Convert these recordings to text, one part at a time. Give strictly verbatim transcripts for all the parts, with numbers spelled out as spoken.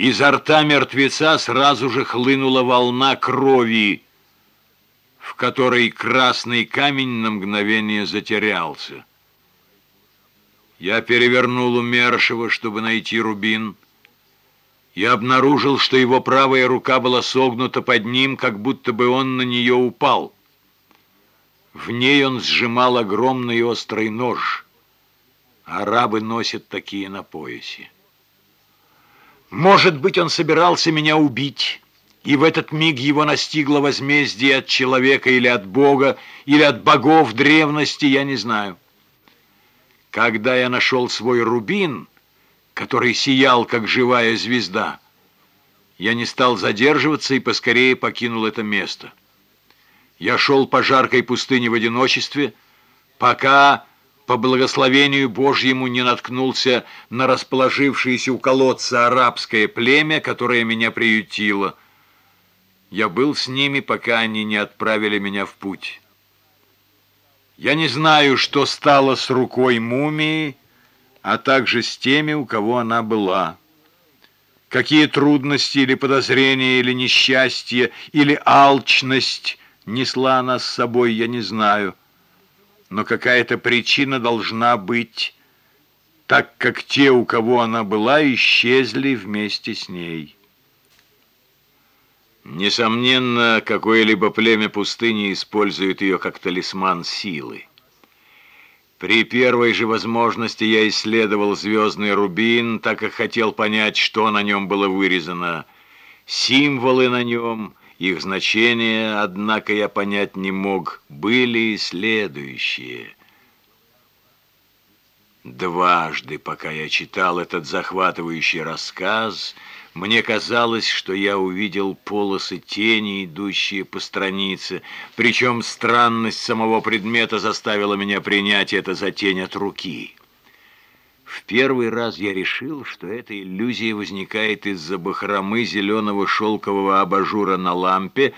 Изо рта мертвеца сразу же хлынула волна крови, в которой красный камень на мгновение затерялся. Я перевернул умершего, чтобы найти рубин. Я обнаружил, что его правая рука была согнута под ним, как будто бы он на нее упал. В ней он сжимал огромный острый нож. Арабы носят такие на поясе. Может быть, он собирался меня убить, и в этот миг его настигло возмездие от человека или от Бога, или от богов древности, я не знаю. Когда я нашел свой рубин, который сиял, как живая звезда, я не стал задерживаться и поскорее покинул это место. Я шел по жаркой пустыне в одиночестве, пока по благословению Божьему не наткнулся на расположившееся у колодца арабское племя, которое меня приютило. Я был с ними, пока они не отправили меня в путь. Я не знаю, что стало с рукой мумии, а также с теми, у кого она была. Какие трудности или подозрения, или несчастье, или алчность несла она с собой, я не знаю. Но какая-то причина должна быть, так как те, у кого она была, исчезли вместе с ней. Несомненно, какое-либо племя пустыни использует ее как талисман силы. При первой же возможности я исследовал звездный рубин, так как хотел понять, что на нем было вырезано. Символы на нем, их значения, однако, я понять не мог, были следующие. Дважды, пока я читал этот захватывающий рассказ, мне казалось, что я увидел полосы тени, идущие по странице, причем странность самого предмета заставила меня принять это за тень от руки. В первый раз я решил, что эта иллюзия возникает из-за бахромы зеленого шелкового абажура на лампе,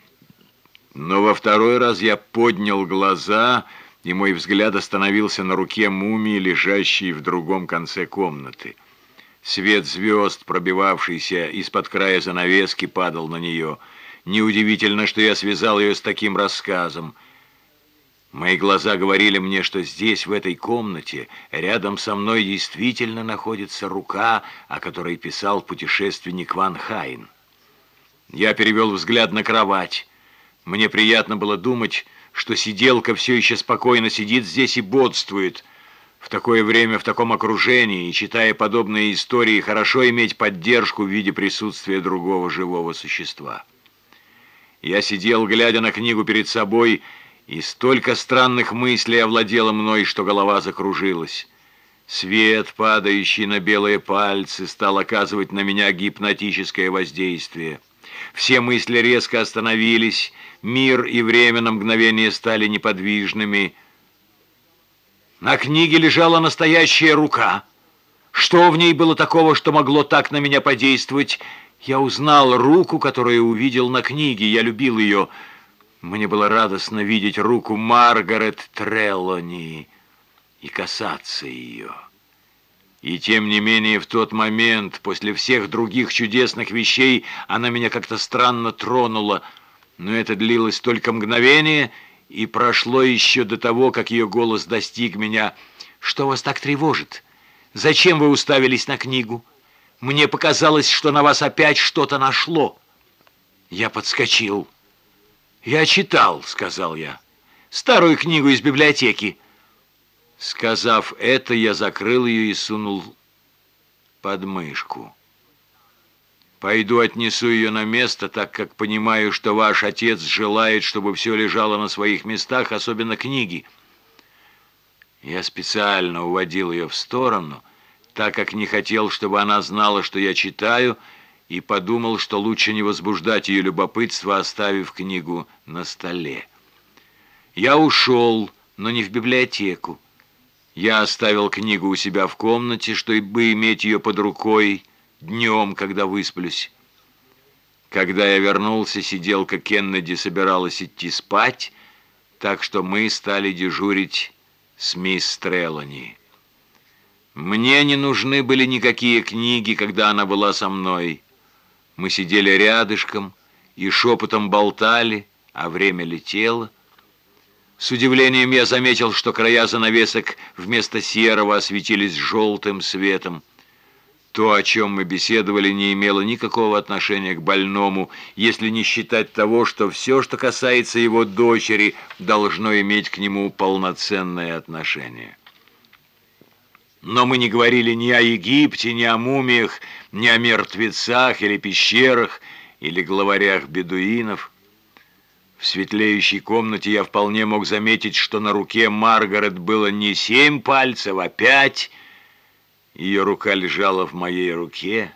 но во второй раз я поднял глаза, и мой взгляд остановился на руке мумии, лежащей в другом конце комнаты. Свет звезд, пробивавшийся из-под края занавески, падал на нее. Неудивительно, что я связал ее с таким рассказом. Мои глаза говорили мне, что здесь, в этой комнате, рядом со мной действительно находится рука, о которой писал путешественник Ван Хайн. Я перевел взгляд на кровать. Мне приятно было думать, что сиделка все еще спокойно сидит здесь и бодствует. В такое время, в таком окружении, и читая подобные истории, хорошо иметь поддержку в виде присутствия другого живого существа. Я сидел, глядя на книгу перед собой, и столько странных мыслей овладело мной, что голова закружилась. Свет, падающий на белые пальцы, стал оказывать на меня гипнотическое воздействие. Все мысли резко остановились, мир и время на мгновение стали неподвижными. На книге лежала настоящая рука. Что в ней было такого, что могло так на меня подействовать? Я узнал руку, которую увидел на книге. Я любил ее. Мне было радостно видеть руку Маргарет Треллони и касаться ее. И тем не менее в тот момент, после всех других чудесных вещей, она меня как-то странно тронула. Но это длилось только мгновение, и прошло еще до того, как ее голос достиг меня. «Что вас так тревожит? Зачем вы уставились на книгу? Мне показалось, что на вас опять что-то нашло». Я подскочил. «Я читал», — сказал я, — «старую книгу из библиотеки». Сказав это, я закрыл ее и сунул под мышку. «Пойду отнесу ее на место, так как понимаю, что ваш отец желает, чтобы все лежало на своих местах, особенно книги». Я специально уводил ее в сторону, так как не хотел, чтобы она знала, что я читаю, и подумал, что лучше не возбуждать ее любопытство, оставив книгу на столе. Я ушел, но не в библиотеку. Я оставил книгу у себя в комнате, чтобы иметь ее под рукой днем, когда высплюсь. Когда я вернулся, сиделка Кеннеди собиралась идти спать, так что мы стали дежурить с мисс Треллони. Мне не нужны были никакие книги, когда она была со мной. Мы сидели рядышком и шепотом болтали, а время летело. С удивлением я заметил, что края занавесок вместо серого осветились желтым светом. То, о чем мы беседовали, не имело никакого отношения к больному, если не считать того, что все, что касается его дочери, должно иметь к нему полноценное отношение. Но мы не говорили ни о Египте, ни о мумиях, ни о мертвецах или пещерах, или главарях бедуинов. В светлеющей комнате я вполне мог заметить, что на руке Маргарет было не семь пальцев, а пять. Ее рука лежала в моей руке.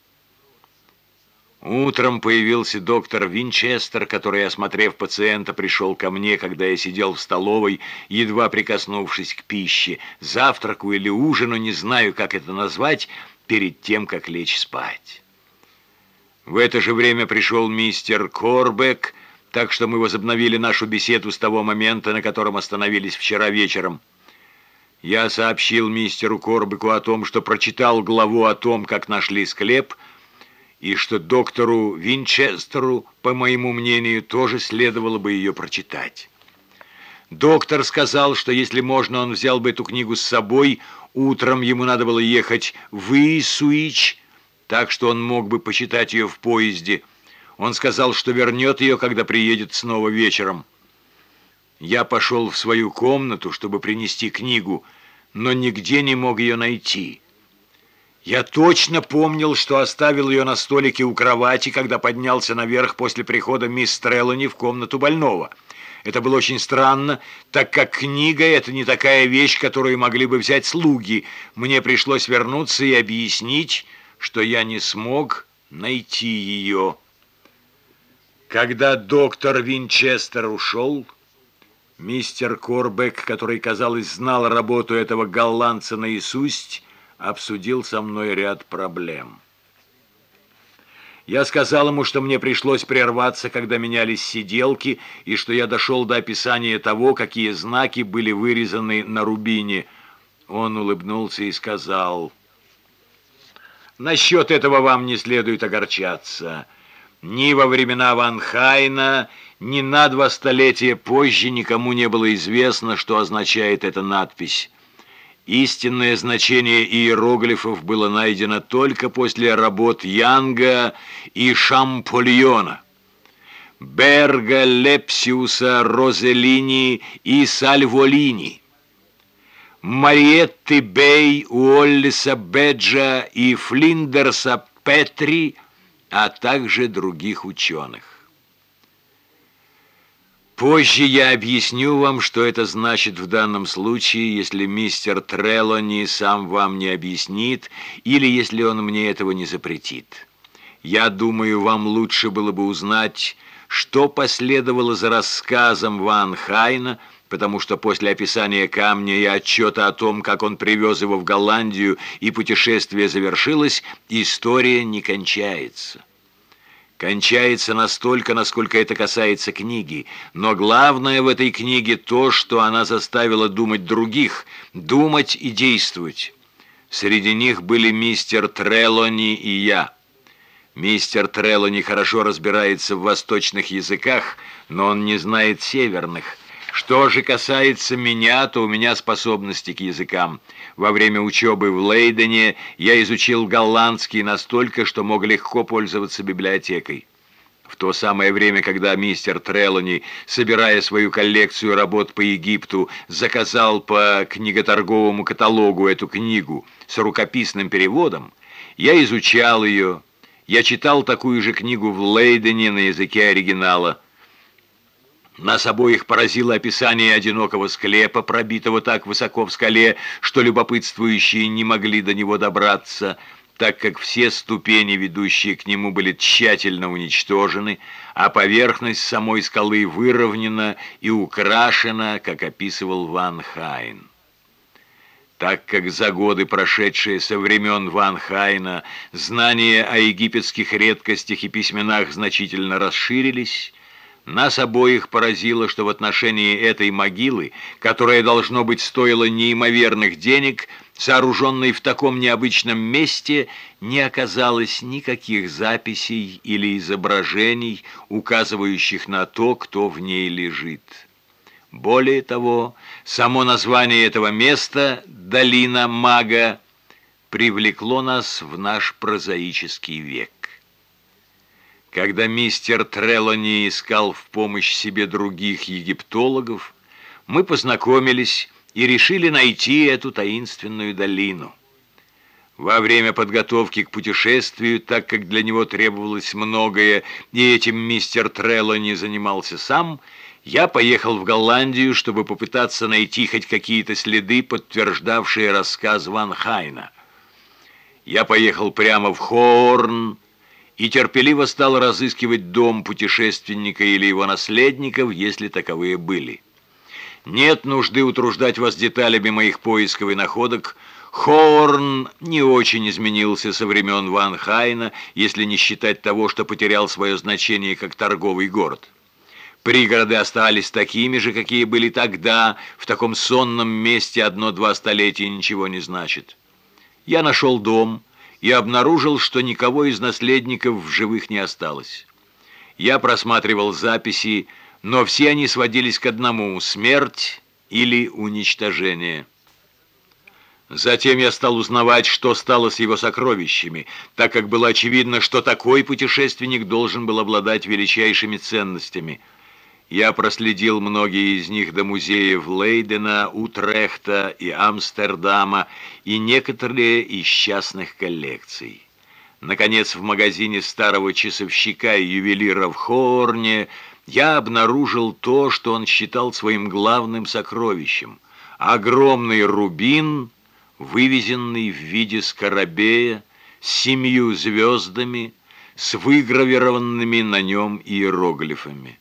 Утром появился доктор Винчестер, который, осмотрев пациента, пришел ко мне, когда я сидел в столовой, едва прикоснувшись к пище, завтраку или ужину, не знаю, как это назвать, перед тем, как лечь спать. В это же время пришел мистер Корбек, так что мы возобновили нашу беседу с того момента, на котором остановились вчера вечером. Я сообщил мистеру Корбеку о том, что прочитал главу о том, как нашли склеп, и что доктору Винчестеру, по моему мнению, тоже следовало бы ее прочитать. Доктор сказал, что если можно, он взял бы эту книгу с собой. Утром ему надо было ехать в Исуич, так что он мог бы почитать ее в поезде. Он сказал, что вернет ее, когда приедет снова вечером. Я пошел в свою комнату, чтобы принести книгу, но нигде не мог ее найти. Я точно помнил, что оставил ее на столике у кровати, когда поднялся наверх после прихода мисс Трелани в комнату больного. Это было очень странно, так как книга — это не такая вещь, которую могли бы взять слуги. Мне пришлось вернуться и объяснить, что я не смог найти ее. Когда доктор Винчестер ушел, мистер Корбек, который, казалось, знал работу этого голландца наизусть, обсудил со мной ряд проблем. Я сказал ему, что мне пришлось прерваться, когда менялись сиделки, и что я дошел до описания того, какие знаки были вырезаны на рубине. Он улыбнулся и сказал: «Насчет этого вам не следует огорчаться. Ни во времена Ван Хайна, ни на два столетия позже никому не было известно, что означает эта надпись. Истинное значение иероглифов было найдено только после работ Янга и Шампольона, Берга, Лепсиуса, Розеллини и Сальволини, Мариетты Бей, Уоллиса Беджа и Флиндерса Петри, а также других ученых. Позже я объясню вам, что это значит в данном случае, если мистер Трелани сам вам не объяснит, или если он мне этого не запретит. Я думаю, вам лучше было бы узнать, что последовало за рассказом Ван Хайна, потому что после описания камня и отчета о том, как он привез его в Голландию и путешествие завершилось, история не кончается. Кончается настолько, насколько это касается книги, но главное в этой книге то, что она заставила думать других, думать и действовать. Среди них были мистер Трелани и я. Мистер Трелани хорошо разбирается в восточных языках, но он не знает северных. Что же касается меня, то у меня способности к языкам. Во время учебы в Лейдене я изучил голландский настолько, что мог легко пользоваться библиотекой. В то самое время, когда мистер Трелани, собирая свою коллекцию работ по Египту, заказал по книготорговому каталогу эту книгу с рукописным переводом, я изучал ее. Я читал такую же книгу в Лейдене на языке оригинала. Нас обоих поразило описание одинокого склепа, пробитого так высоко в скале, что любопытствующие не могли до него добраться, так как все ступени, ведущие к нему, были тщательно уничтожены, а поверхность самой скалы выровнена и украшена, как описывал Ван Хайн. Так как за годы, прошедшие со времен Ван Хайна, знания о египетских редкостях и письменах значительно расширились, нас обоих поразило, что в отношении этой могилы, которая, должно быть, стоила неимоверных денег, сооруженной в таком необычном месте, не оказалось никаких записей или изображений, указывающих на то, кто в ней лежит. Более того, само название этого места «Долина Мага» привлекло нас в наш прозаический век. Когда мистер Трелони искал в помощь себе других египтологов, мы познакомились и решили найти эту таинственную долину. Во время подготовки к путешествию, так как для него требовалось многое, и этим мистер Трелони занимался сам, я поехал в Голландию, чтобы попытаться найти хоть какие-то следы, подтверждавшие рассказ Ван Хайна. Я поехал прямо в Хоорн и терпеливо стал разыскивать дом путешественника или его наследников, если таковые были. Нет нужды утруждать вас деталями моих поисков и находок. Хоорн не очень изменился со времен Ван Хайна, если не считать того, что потерял свое значение как торговый город. Пригороды остались такими же, какие были тогда. В таком сонном месте одно-два столетия ничего не значит. Я нашел дом и обнаружил, что никого из наследников в живых не осталось. Я просматривал записи, но все они сводились к одному — смерть или уничтожение. Затем я стал узнавать, что стало с его сокровищами, так как было очевидно, что такой путешественник должен был обладать величайшими ценностями. Я проследил многие из них до музеев Лейдена, Утрехта и Амстердама и некоторые из частных коллекций. Наконец, в магазине старого часовщика и ювелира в Хоорне я обнаружил то, что он считал своим главным сокровищем — огромный рубин, вывезенный в виде скоробея, с семью звездами, с выгравированными на нем иероглифами.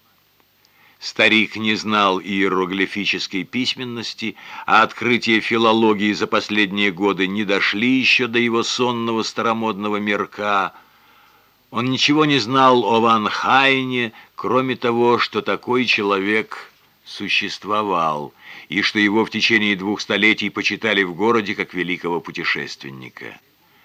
Старик не знал иероглифической письменности, а открытия филологии за последние годы не дошли еще до его сонного старомодного мирка. Он ничего не знал о Ван Хайне, кроме того, что такой человек существовал, и что его в течение двух столетий почитали в городе как великого путешественника.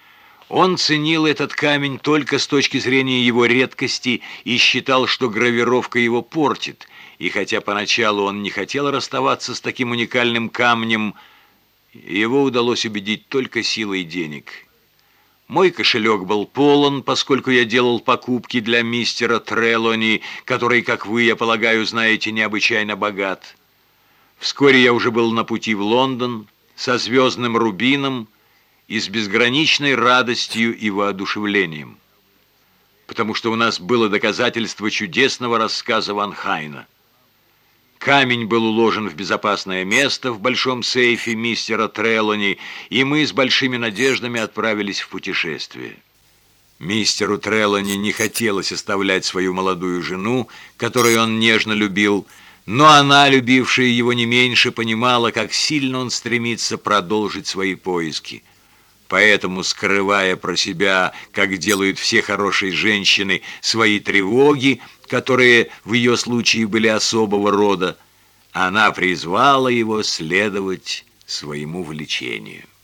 Он ценил этот камень только с точки зрения его редкости и считал, что гравировка его портит, и хотя поначалу он не хотел расставаться с таким уникальным камнем, его удалось убедить только силой денег. Мой кошелек был полон, поскольку я делал покупки для мистера Трелони, который, как вы, я полагаю, знаете, необычайно богат. Вскоре я уже был на пути в Лондон со звездным рубином и с безграничной радостью и воодушевлением, потому что у нас было доказательство чудесного рассказа Ван Хайна. Камень был уложен в безопасное место в большом сейфе мистера Трелони, и мы с большими надеждами отправились в путешествие. Мистеру Трелони не хотелось оставлять свою молодую жену, которую он нежно любил, но она, любившая его не меньше, понимала, как сильно он стремится продолжить свои поиски. Поэтому, скрывая про себя, как делают все хорошие женщины, свои тревоги, которые в ее случае были особого рода, она призвала его следовать своему влечению.